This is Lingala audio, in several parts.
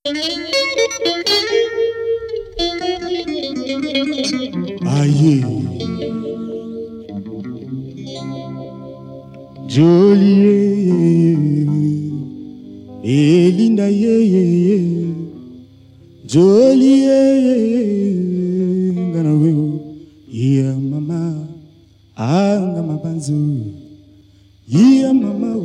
Aïe, Jolie, Elinda ye, Jolie, Ganawe, iya mama, anga mabanzu, iya mama,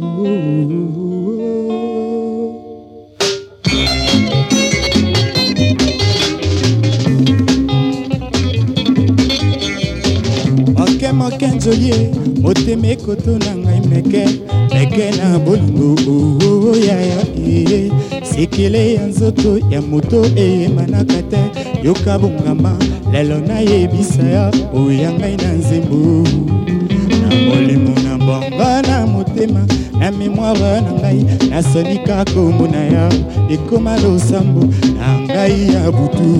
Moke Jolie, moteme koto na ngai meke na bolingo ya sekele ya nzoto ya moto eyemanaka te yoka bongama lelo nayebisa ya oya ngai na nzembo na molimo na bonga na motema na memoire na ngai nasonika kombo na ya ekoma losambo na ngai ya butu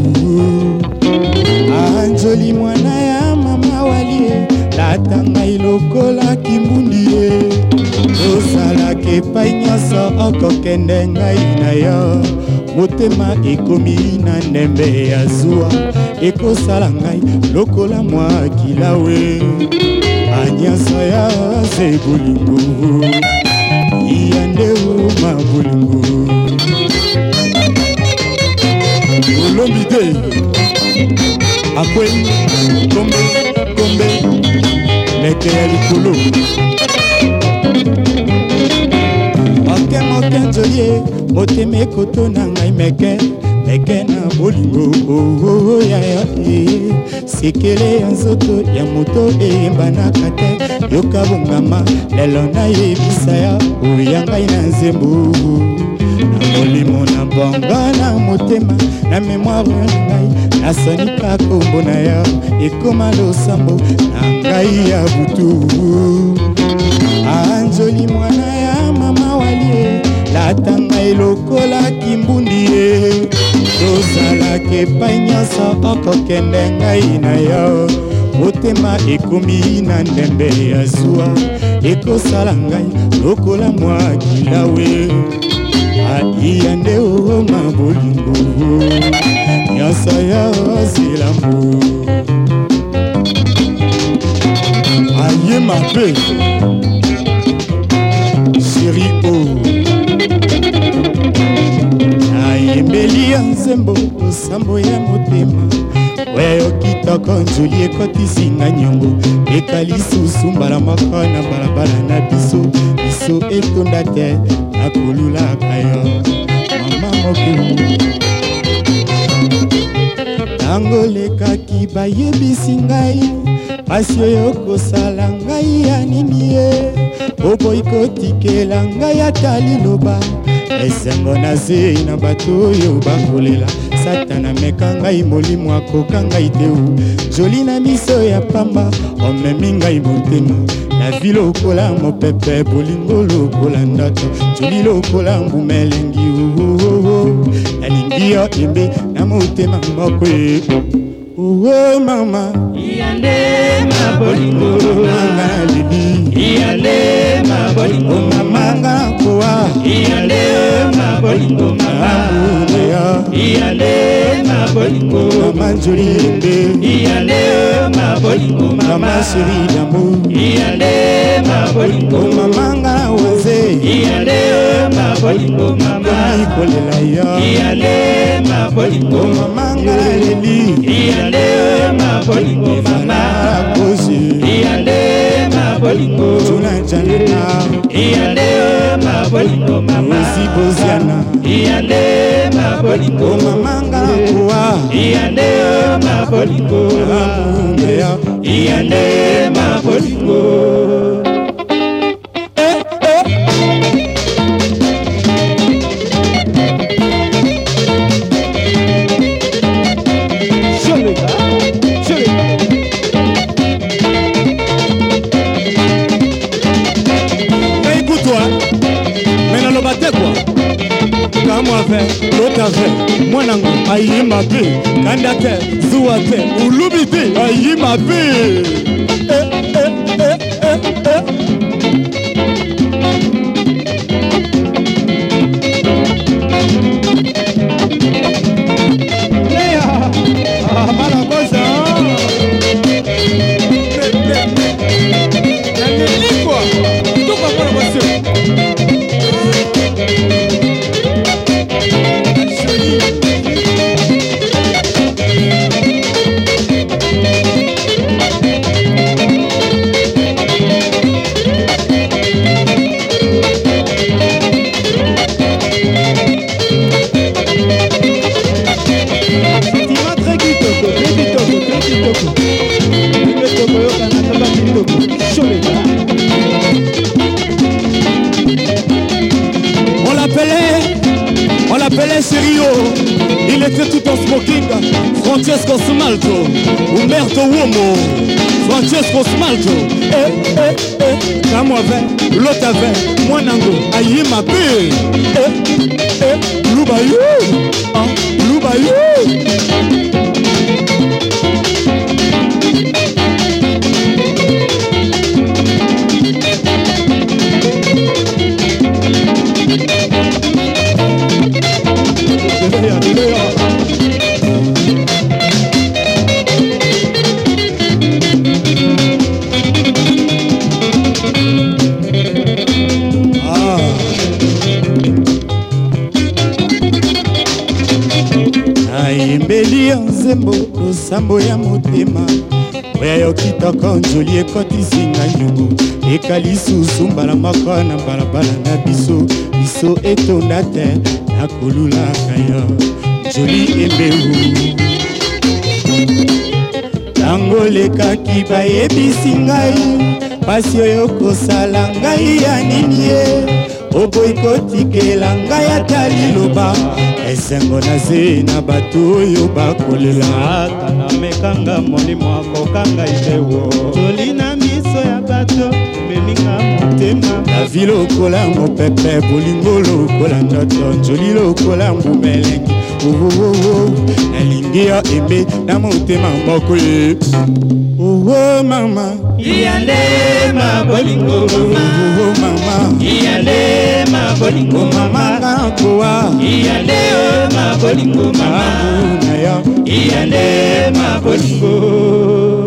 Anjoli mwana ya mama walie lata ngai lokola kimbundi ye osalaka epai nyonso okokende ngai na yo motema ekomi na ndembe ya zuwa ekosala ngai lokola mwa kilawe anyonso ya se bolingo iya ndeu ma bolingo olombi te akwen kombe leke ya likolo moke Jolie motema ekoto na ngai meke na bolingo ya sekele ya nzoto ya moto eyembanaka te yoka bongama lelo nayebisa ya oya ngai na nzembo na molimo na bonga na motema na memoire na ngai nasonika kombo na ya ekoma losambo na ngai ya butu Anjoli mwana ya mama walie lata ngai lokola kimbundi ye tozalaka epai nyonso okokende ngai na yo motema ekomi na ndembe ya zuwa ekosala ngai lokola mwa kilawe aiya nde oma bolingo nyonso ya zilambo aye mabe chéri o nayembeli ya nzembo osambo ya motema weyo kitoko Jolie ekotisinga nyongo ekali susu mbala moko na balabala na biso etonda te nakolulaka yo mama moke tango lekaki bayebisi ngai pasi oyo kosala ngai ya nini ye oboyi kotikela ngai ata liloba esengo na ze na bato oyo bakolela satana meka ngai molimo akoka ngai te Jolie na miso ya pamba omemi ngai motema la vie lokola mopepe bolingo lokola ndato Jolie lokola mbuma elengi nalingi yo embe na motema moko oh mama iyande ma bolingo manga libi iyande ma bolingo manga koa iyande ma bolingo mama iyande ma bolingo mama Jolie embe iyande ma bolingo mama chérie d'amour iyande ma bolingo manga waze iyande ma bolingo mama ikolela yo iyande ma bolingo manga leli iyande ma bolingo mama iyande ma bolingo tuna janina iyande ma bolingo mama ziboziana iyande ma bolingo manga kuwa iyande ma bolingo iyande ma bolingo mwanango ayima pe kanda te zuwa te ulubi te ayima pe s'appelait Serio. Il était tout en smoking. Francesco Smalto. Umberto Uomo. Francesco Smalto. Comme avait, l'autre avait. Moi nango. Aïe ma paix. Loubayou. Loubayou. Ayembeli nzembo losambo ya motema oya yo kitoko njoli ekotisinga nyungu ekali susu mbala moko na balabala na biso etonda te nakolulaka yo njoli embewu tango lekaki bayebisi ngai pasi oyo kosala ngai ya nini ye oboyi kotikela ngai ata liloba esengo na se na bato oyo bakolela ata namekanga molimo akokanga itewo joli na miso ya bato meminga motema na vi lokola mopepe bolingo lokola ndoto njoli lokola mbumelengi nalingi yo embe na motema moko ye mama iyande mabolingo mama iyande mabolingo mama ngakoa iyande mabolingo mama iyande mabolingo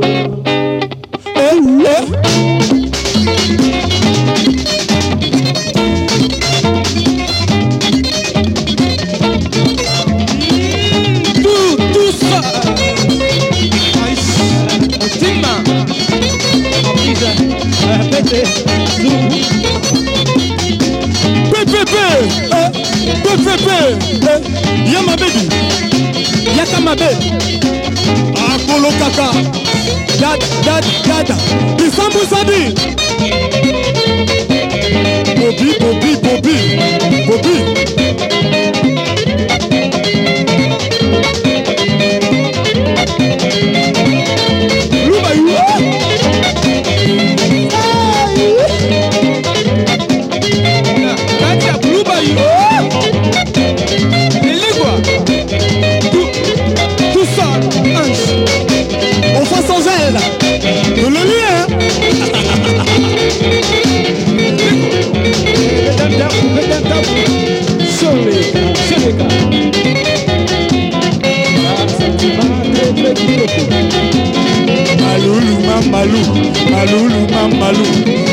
tout ça ya mabedu yaka mabe akolo kaka dada bisambusadi bobi tout ça, on fait sans elle, de le lien. Malulu, mamalou, malulu, mamalou.